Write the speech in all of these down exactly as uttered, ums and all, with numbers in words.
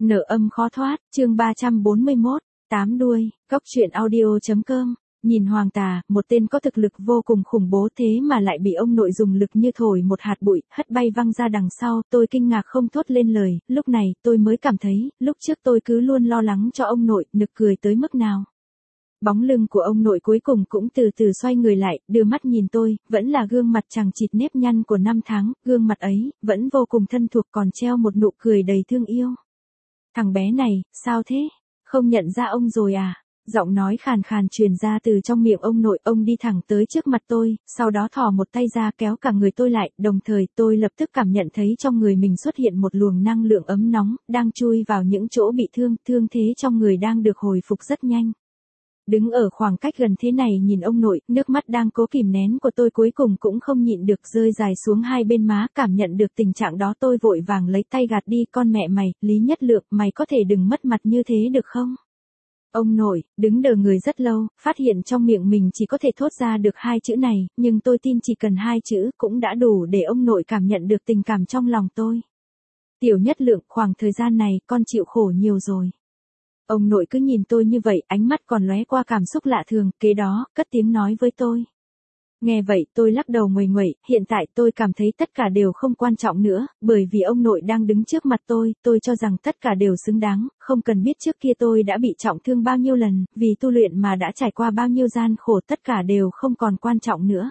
Nợ âm khó thoát, chương ba trăm bốn mươi mốt, tám đuôi, cóc truyện audio.com. Nhìn Hoàng Tà, một tên có thực lực vô cùng khủng bố thế mà lại bị ông nội dùng lực như thổi một hạt bụi, hất bay văng ra đằng sau, tôi kinh ngạc không thốt lên lời, lúc này, tôi mới cảm thấy, lúc trước tôi cứ luôn lo lắng cho ông nội, nực cười tới mức nào. Bóng lưng của ông nội cuối cùng cũng từ từ xoay người lại, đưa mắt nhìn tôi, vẫn là gương mặt chằng chịt nếp nhăn của năm tháng, gương mặt ấy, vẫn vô cùng thân thuộc còn treo một nụ cười đầy thương yêu. Thằng bé này, sao thế? Không nhận ra ông rồi à? Giọng nói khàn khàn truyền ra từ trong miệng ông nội, ông đi thẳng tới trước mặt tôi, sau đó thò một tay ra kéo cả người tôi lại, đồng thời tôi lập tức cảm nhận thấy trong người mình xuất hiện một luồng năng lượng ấm nóng, đang chui vào những chỗ bị thương, thương thế trong người đang được hồi phục rất nhanh. Đứng ở khoảng cách gần thế này nhìn ông nội, nước mắt đang cố kìm nén của tôi cuối cùng cũng không nhịn được rơi dài xuống hai bên má, cảm nhận được tình trạng đó tôi vội vàng lấy tay gạt đi, con mẹ mày, Lý Nhất Lượng, mày có thể đừng mất mặt như thế được không? Ông nội, đứng đờ người rất lâu, phát hiện trong miệng mình chỉ có thể thốt ra được hai chữ này, nhưng tôi tin chỉ cần hai chữ cũng đã đủ để ông nội cảm nhận được tình cảm trong lòng tôi. Tiểu Nhất Lượng, khoảng thời gian này, con chịu khổ nhiều rồi. Ông nội cứ nhìn tôi như vậy, ánh mắt còn lóe qua cảm xúc lạ thường, kế đó, cất tiếng nói với tôi. Nghe vậy, tôi lắc đầu nguầy nguậy, hiện tại tôi cảm thấy tất cả đều không quan trọng nữa, bởi vì ông nội đang đứng trước mặt tôi, tôi cho rằng tất cả đều xứng đáng, không cần biết trước kia tôi đã bị trọng thương bao nhiêu lần, vì tu luyện mà đã trải qua bao nhiêu gian khổ, tất cả đều không còn quan trọng nữa.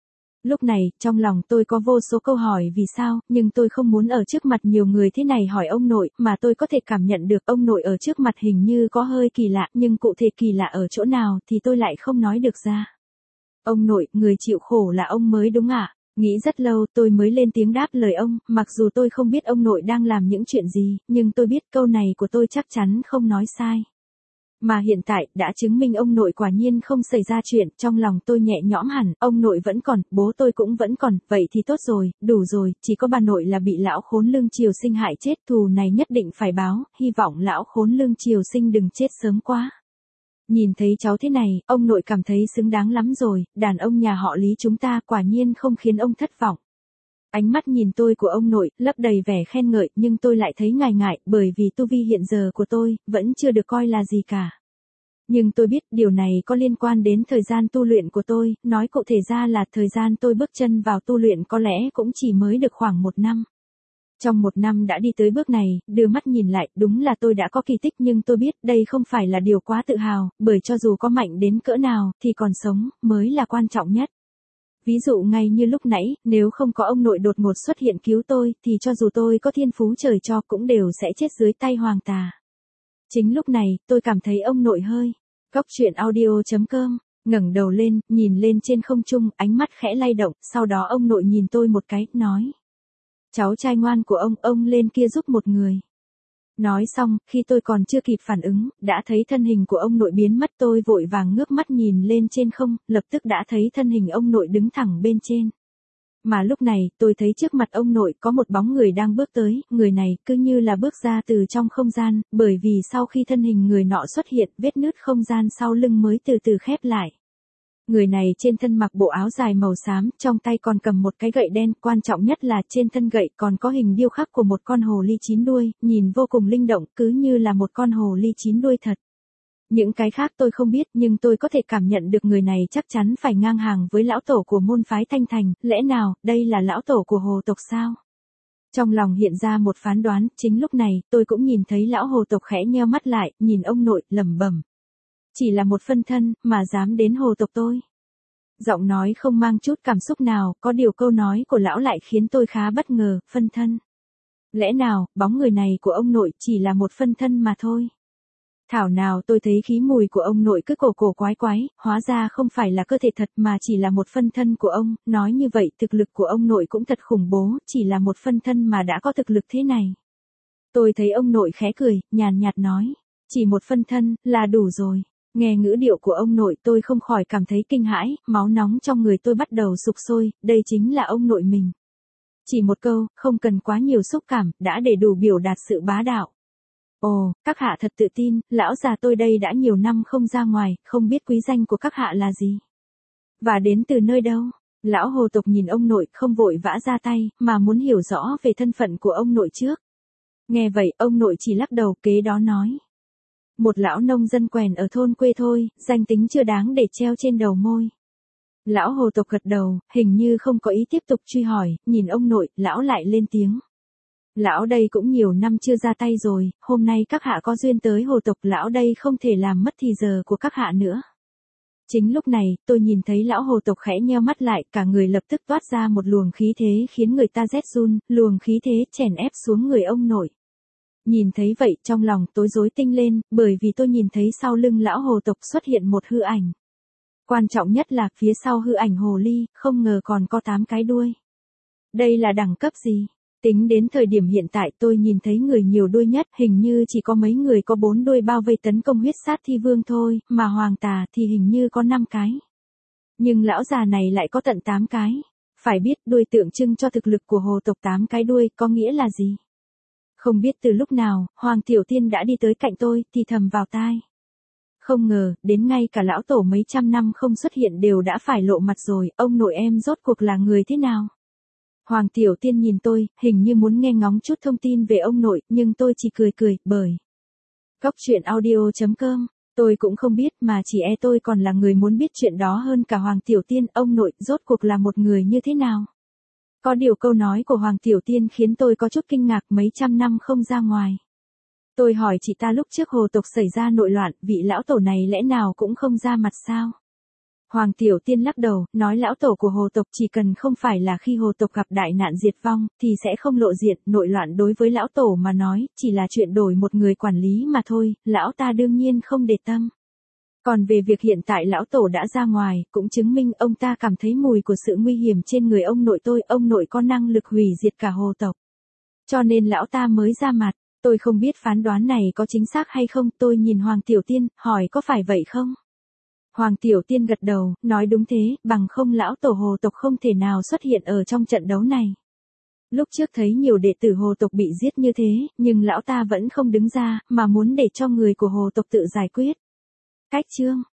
Lúc này, trong lòng tôi có vô số câu hỏi vì sao, nhưng tôi không muốn ở trước mặt nhiều người thế này hỏi ông nội, mà tôi có thể cảm nhận được ông nội ở trước mặt hình như có hơi kỳ lạ, nhưng cụ thể kỳ lạ ở chỗ nào thì tôi lại không nói được ra. Ông nội, người chịu khổ là ông mới đúng ạ? À? Nghĩ rất lâu tôi mới lên tiếng đáp lời ông, mặc dù tôi không biết ông nội đang làm những chuyện gì, nhưng tôi biết câu này của tôi chắc chắn không nói sai. Mà hiện tại, đã chứng minh ông nội quả nhiên không xảy ra chuyện, trong lòng tôi nhẹ nhõm hẳn, ông nội vẫn còn, bố tôi cũng vẫn còn, vậy thì tốt rồi, đủ rồi, chỉ có bà nội là bị lão khốn lương Triều Sinh hại chết, thù này nhất định phải báo, hy vọng lão khốn lương Triều Sinh đừng chết sớm quá. Nhìn thấy cháu thế này, ông nội cảm thấy xứng đáng lắm rồi, đàn ông nhà họ Lý chúng ta quả nhiên không khiến ông thất vọng. Ánh mắt nhìn tôi của ông nội, lấp đầy vẻ khen ngợi, nhưng tôi lại thấy ngại ngại, bởi vì tu vi hiện giờ của tôi, vẫn chưa được coi là gì cả. Nhưng tôi biết điều này có liên quan đến thời gian tu luyện của tôi, nói cụ thể ra là thời gian tôi bước chân vào tu luyện có lẽ cũng chỉ mới được khoảng một năm. Trong một năm đã đi tới bước này, đưa mắt nhìn lại, đúng là tôi đã có kỳ tích nhưng tôi biết đây không phải là điều quá tự hào, bởi cho dù có mạnh đến cỡ nào, thì còn sống, mới là quan trọng nhất. Ví dụ ngay như lúc nãy, nếu không có ông nội đột ngột xuất hiện cứu tôi, thì cho dù tôi có thiên phú trời cho cũng đều sẽ chết dưới tay Hoàng Tà. Chính lúc này, tôi cảm thấy ông nội hơi. Cóc truyện audio.com, ngẩng đầu lên, nhìn lên trên không trung, ánh mắt khẽ lay động, sau đó ông nội nhìn tôi một cái, nói. Cháu trai ngoan của ông, ông lên kia giúp một người. Nói xong, khi tôi còn chưa kịp phản ứng, đã thấy thân hình của ông nội biến mất, tôi vội vàng ngước mắt nhìn lên trên không, lập tức đã thấy thân hình ông nội đứng thẳng bên trên. Mà lúc này, tôi thấy trước mặt ông nội có một bóng người đang bước tới, người này cứ như là bước ra từ trong không gian, bởi vì sau khi thân hình người nọ xuất hiện, vết nứt không gian sau lưng mới từ từ khép lại. Người này trên thân mặc bộ áo dài màu xám, trong tay còn cầm một cái gậy đen, quan trọng nhất là trên thân gậy còn có hình điêu khắc của một con hồ ly chín đuôi, nhìn vô cùng linh động, cứ như là một con hồ ly chín đuôi thật. Những cái khác tôi không biết nhưng tôi có thể cảm nhận được người này chắc chắn phải ngang hàng với lão tổ của môn phái Thanh Thành, lẽ nào, đây là lão tổ của hồ tộc sao? Trong lòng hiện ra một phán đoán, chính lúc này, tôi cũng nhìn thấy lão hồ tộc khẽ nheo mắt lại, nhìn ông nội, lẩm bẩm. Chỉ là một phân thân, mà dám đến hồ tộc tôi. Giọng nói không mang chút cảm xúc nào, có điều câu nói của lão lại khiến tôi khá bất ngờ, phân thân. Lẽ nào, bóng người này của ông nội chỉ là một phân thân mà thôi. Thảo nào tôi thấy khí mùi của ông nội cứ cổ cổ quái quái, hóa ra không phải là cơ thể thật mà chỉ là một phân thân của ông, nói như vậy thực lực của ông nội cũng thật khủng bố, chỉ là một phân thân mà đã có thực lực thế này. Tôi thấy ông nội khẽ cười, nhàn nhạt nói, chỉ một phân thân, là đủ rồi. Nghe ngữ điệu của ông nội tôi không khỏi cảm thấy kinh hãi, máu nóng trong người tôi bắt đầu sục sôi, đây chính là ông nội mình. Chỉ một câu, không cần quá nhiều xúc cảm, đã để đủ biểu đạt sự bá đạo. Ồ, các hạ thật tự tin, lão già tôi đây đã nhiều năm không ra ngoài, không biết quý danh của các hạ là gì. Và đến từ nơi đâu? Lão hồ tộc nhìn ông nội không vội vã ra tay, mà muốn hiểu rõ về thân phận của ông nội trước. Nghe vậy, ông nội chỉ lắc đầu, kế đó nói. Một lão nông dân quèn ở thôn quê thôi, danh tính chưa đáng để treo trên đầu môi. Lão hồ tộc gật đầu, hình như không có ý tiếp tục truy hỏi, nhìn ông nội, lão lại lên tiếng. Lão đây cũng nhiều năm chưa ra tay rồi, hôm nay các hạ có duyên tới hồ tộc, lão đây không thể làm mất thì giờ của các hạ nữa. Chính lúc này, tôi nhìn thấy lão hồ tộc khẽ nheo mắt lại, cả người lập tức toát ra một luồng khí thế khiến người ta rét run, luồng khí thế chèn ép xuống người ông nội. Nhìn thấy vậy, trong lòng tôi rối tinh lên, bởi vì tôi nhìn thấy sau lưng lão hồ tộc xuất hiện một hư ảnh. Quan trọng nhất là, phía sau hư ảnh hồ ly, không ngờ còn có tám cái đuôi. Đây là đẳng cấp gì? Tính đến thời điểm hiện tại tôi nhìn thấy người nhiều đuôi nhất, hình như chỉ có mấy người có bốn đuôi bao vây tấn công huyết sát thi vương thôi, mà hoàng tà thì hình như có năm cái. Nhưng lão già này lại có tận tám cái. Phải biết đuôi tượng trưng cho thực lực của hồ tộc, tám cái đuôi có nghĩa là gì? Không biết từ lúc nào, Hoàng Tiểu Tiên đã đi tới cạnh tôi, thì thầm vào tai. Không ngờ, đến ngay cả lão tổ mấy trăm năm không xuất hiện đều đã phải lộ mặt rồi, ông nội em rốt cuộc là người thế nào? Hoàng Tiểu Tiên nhìn tôi, hình như muốn nghe ngóng chút thông tin về ông nội, nhưng tôi chỉ cười cười, bởi. Góc truyện audio chấm com, tôi cũng không biết mà chỉ e tôi còn là người muốn biết chuyện đó hơn cả Hoàng Tiểu Tiên, ông nội rốt cuộc là một người như thế nào? Có điều câu nói của Hoàng Tiểu Tiên khiến tôi có chút kinh ngạc, mấy trăm năm không ra ngoài. Tôi hỏi chị ta lúc trước hồ tộc xảy ra nội loạn, vị lão tổ này lẽ nào cũng không ra mặt sao? Hoàng Tiểu Tiên lắc đầu, nói lão tổ của hồ tộc chỉ cần không phải là khi hồ tộc gặp đại nạn diệt vong, thì sẽ không lộ diện, nội loạn đối với lão tổ mà nói, chỉ là chuyện đổi một người quản lý mà thôi, lão ta đương nhiên không để tâm. Còn về việc hiện tại lão tổ đã ra ngoài, cũng chứng minh ông ta cảm thấy mùi của sự nguy hiểm trên người ông nội tôi, ông nội có năng lực hủy diệt cả hồ tộc. Cho nên lão ta mới ra mặt, tôi không biết phán đoán này có chính xác hay không, tôi nhìn Hoàng Tiểu Tiên, hỏi có phải vậy không? Hoàng Tiểu Tiên gật đầu, nói đúng thế, bằng không lão tổ hồ tộc không thể nào xuất hiện ở trong trận đấu này. Lúc trước thấy nhiều đệ tử hồ tộc bị giết như thế, nhưng lão ta vẫn không đứng ra, mà muốn để cho người của hồ tộc tự giải quyết. Cách chương